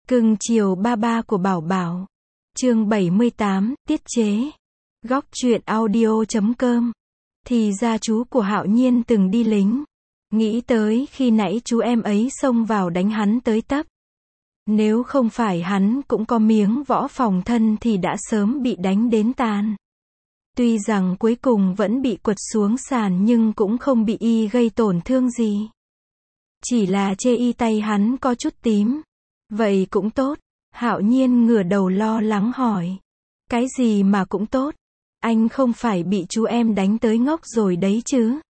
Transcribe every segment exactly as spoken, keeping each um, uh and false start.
Cưng chiều ba ba của Bảo Bảo. Chương bảy mươi tám, tiết chế. Góc truyện audio chấm com. Thì ra chú của Hạo Nhiên từng đi lính. Nghĩ tới khi nãy chú em ấy xông vào đánh hắn tới tấp. Nếu không phải hắn cũng có miếng võ phòng thân thì đã sớm bị đánh đến tàn. Tuy rằng cuối cùng vẫn bị quật xuống sàn nhưng cũng không bị y gây tổn thương gì. Chỉ là chê y tay hắn có chút tím. Vậy cũng tốt. Hạo Nhiên ngửa đầu lo lắng hỏi. Cái gì mà cũng tốt? Anh không phải bị chú em đánh tới ngốc rồi đấy chứ?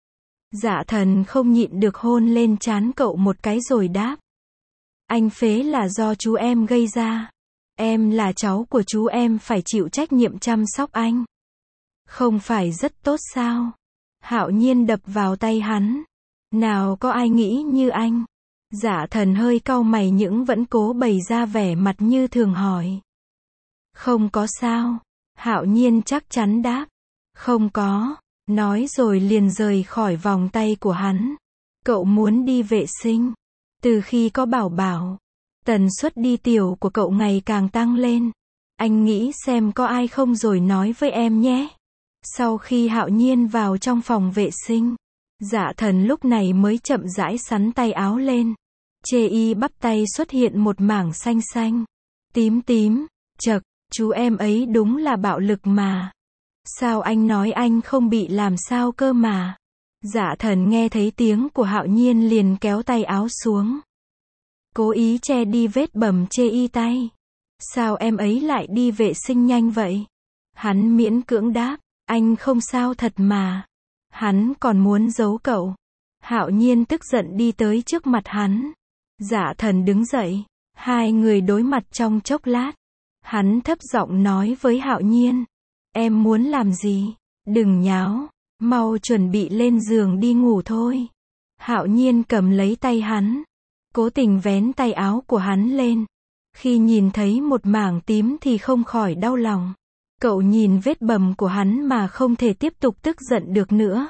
Dạ Thần không nhịn được hôn lên trán cậu một cái rồi đáp. Anh phế là do chú em gây ra. Em là cháu của chú em phải chịu trách nhiệm chăm sóc anh. Không phải rất tốt sao? Hạo Nhiên đập vào tay hắn. Nào có ai nghĩ như anh? Dạ Thần hơi cau mày nhưng vẫn cố bày ra vẻ mặt như thường hỏi. Không có sao. Hạo Nhiên chắc chắn đáp. Không có. Nói rồi liền rời khỏi vòng tay của hắn. Cậu muốn đi vệ sinh. Từ khi có Bảo Bảo, tần suất đi tiểu của cậu ngày càng tăng lên. Anh nghĩ xem có ai không rồi nói với em nhé. Sau khi Hạo Nhiên vào trong phòng vệ sinh, Dạ Thần lúc này mới chậm rãi xắn tay áo lên. Chê y bắp tay xuất hiện một mảng xanh xanh, tím tím. Chậc, chú em ấy đúng là bạo lực mà. Sao anh nói anh không bị làm sao cơ mà? Dạ Thần nghe thấy tiếng của Hạo Nhiên liền kéo tay áo xuống. Cố ý che đi vết bầm chê y tay. Sao em ấy lại đi vệ sinh nhanh vậy? Hắn miễn cưỡng đáp. Anh không sao thật mà. Hắn còn muốn giấu cậu. Hạo Nhiên tức giận đi tới trước mặt hắn. Dạ Thần đứng dậy. Hai người đối mặt trong chốc lát. Hắn thấp giọng nói với Hạo Nhiên. Em muốn làm gì? Đừng nháo. Mau chuẩn bị lên giường đi ngủ thôi. Hạo Nhiên cầm lấy tay hắn. Cố tình vén tay áo của hắn lên. Khi nhìn thấy một mảng tím thì không khỏi đau lòng. Cậu nhìn vết bầm của hắn mà không thể tiếp tục tức giận được nữa.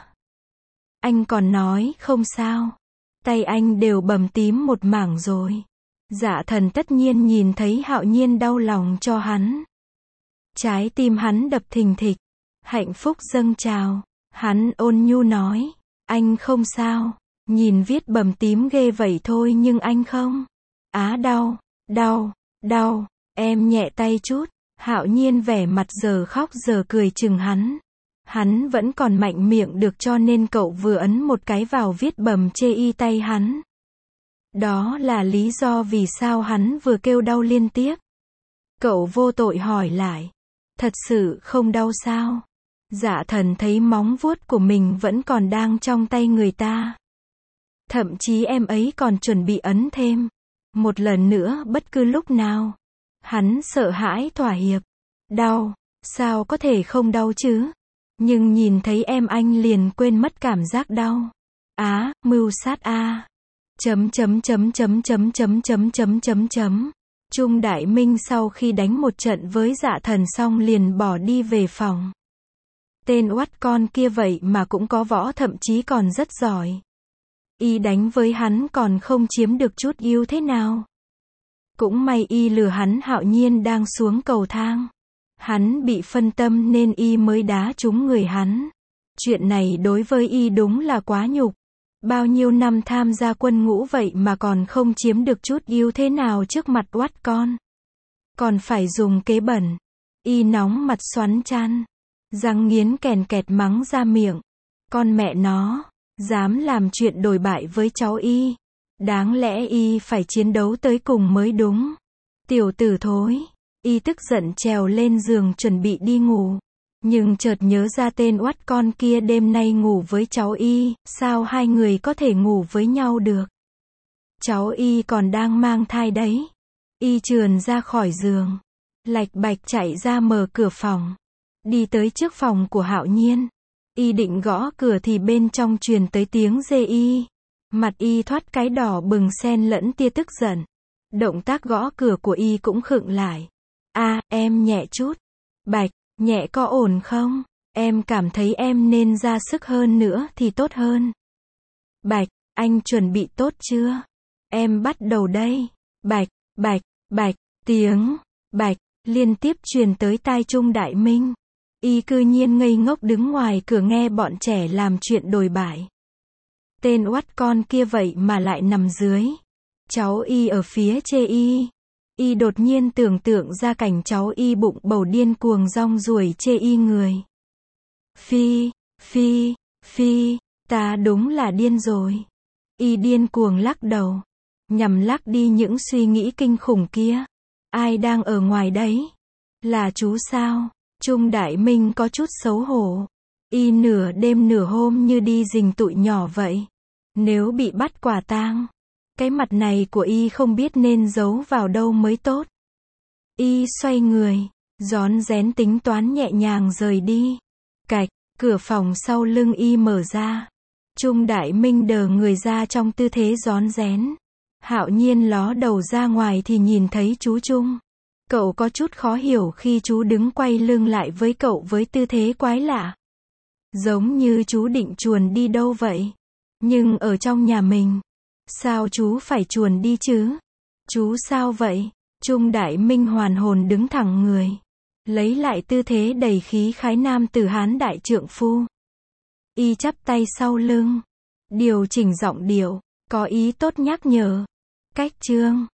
Anh còn nói không sao. Tay anh đều bầm tím một mảng rồi. Dạ Thần tất nhiên nhìn thấy Hạo Nhiên đau lòng cho hắn. Trái tim hắn đập thình thịch. Hạnh phúc dâng trào. Hắn ôn nhu nói. Anh không sao. Nhìn viết bầm tím ghê vậy thôi nhưng anh không. Á đau, đau, đau. Em nhẹ tay chút. Hạo Nhiên vẻ mặt giờ khóc giờ cười chừng hắn. Hắn vẫn còn mạnh miệng được cho nên cậu vừa ấn một cái vào viết bầm chê y tay hắn. Đó là lý do vì sao hắn vừa kêu đau liên tiếp. Cậu vô tội hỏi lại. Thật sự không đau sao? Dạ Thần thấy móng vuốt của mình vẫn còn đang trong tay người ta. Thậm chí em ấy còn chuẩn bị ấn thêm. Một lần nữa bất cứ lúc nào. Hắn sợ hãi thỏa hiệp. Đau, sao có thể không đau chứ? Nhưng nhìn thấy em anh liền quên mất cảm giác đau. Á, mưu sát a. Chấm chấm chấm chấm chấm chấm chấm chấm chấm chấm. Trung Đại Minh sau khi đánh một trận với Dạ Thần xong liền bỏ đi về phòng. Tên oắt con kia vậy mà cũng có võ thậm chí còn rất giỏi. Y đánh với hắn còn không chiếm được chút ưu thế nào. Cũng may y lừa hắn Hạo Nhiên đang xuống cầu thang. Hắn bị phân tâm nên y mới đá trúng người hắn. Chuyện này đối với y đúng là quá nhục. Bao nhiêu năm tham gia quân ngũ vậy mà còn không chiếm được chút ưu thế nào trước mặt oắt con. Còn phải dùng kế bẩn. Y nóng mặt xoắn chăn. Răng nghiến kèn kẹt mắng ra miệng. Con mẹ nó, dám làm chuyện đồi bại với cháu y. Đáng lẽ y phải chiến đấu tới cùng mới đúng. Tiểu tử thối. Y tức giận trèo lên giường chuẩn bị đi ngủ. Nhưng chợt nhớ ra tên oắt con kia đêm nay ngủ với cháu y. Sao hai người có thể ngủ với nhau được? Cháu y còn đang mang thai đấy. Y trườn ra khỏi giường. Lạch bạch chạy ra mở cửa phòng. Đi tới trước phòng của Hạo Nhiên. Y định gõ cửa thì bên trong truyền tới tiếng rê y. Mặt y thoát cái đỏ bừng xen lẫn tia tức giận. Động tác gõ cửa của y cũng khựng lại. A, em nhẹ chút. Bạch, nhẹ có ổn không? Em cảm thấy em nên ra sức hơn nữa thì tốt hơn. Bạch, anh chuẩn bị tốt chưa? Em bắt đầu đây. Bạch, bạch, Bạch, tiếng, bạch, liên tiếp truyền tới tai Trung Đại Minh. Y cư nhiên ngây ngốc đứng ngoài cửa nghe bọn trẻ làm chuyện đồi bại. Tên oắt con kia vậy mà lại nằm dưới. Cháu Y ở phía chê Y. Y đột nhiên tưởng tượng ra cảnh cháu Y bụng bầu điên cuồng rong ruổi chê Y người. Phi, phi, phi, ta đúng là điên rồi. Y điên cuồng lắc đầu, nhằm lắc đi những suy nghĩ kinh khủng kia. Ai đang ở ngoài đấy? Là chú sao? Trung Đại Minh có chút xấu hổ. Y nửa đêm nửa hôm như đi rình tụi nhỏ vậy. Nếu bị bắt quả tang, cái mặt này của Y không biết nên giấu vào đâu mới tốt. Y xoay người, rón rén tính toán nhẹ nhàng rời đi. Cạch, cửa phòng sau lưng Y mở ra. Trung Đại Minh đờ người ra trong tư thế rón rén. Hạo Nhiên ló đầu ra ngoài thì nhìn thấy chú Trung. Cậu có chút khó hiểu khi chú đứng quay lưng lại với cậu với tư thế quái lạ. Giống như chú định chuồn đi đâu vậy. Nhưng ở trong nhà mình, sao chú phải chuồn đi chứ? Chú sao vậy? Trung Đại Minh hoàn hồn đứng thẳng người, lấy lại tư thế đầy khí khái nam tử Hán đại trượng phu. Y chắp tay sau lưng, điều chỉnh giọng điệu, có ý tốt nhắc nhở. Cách chương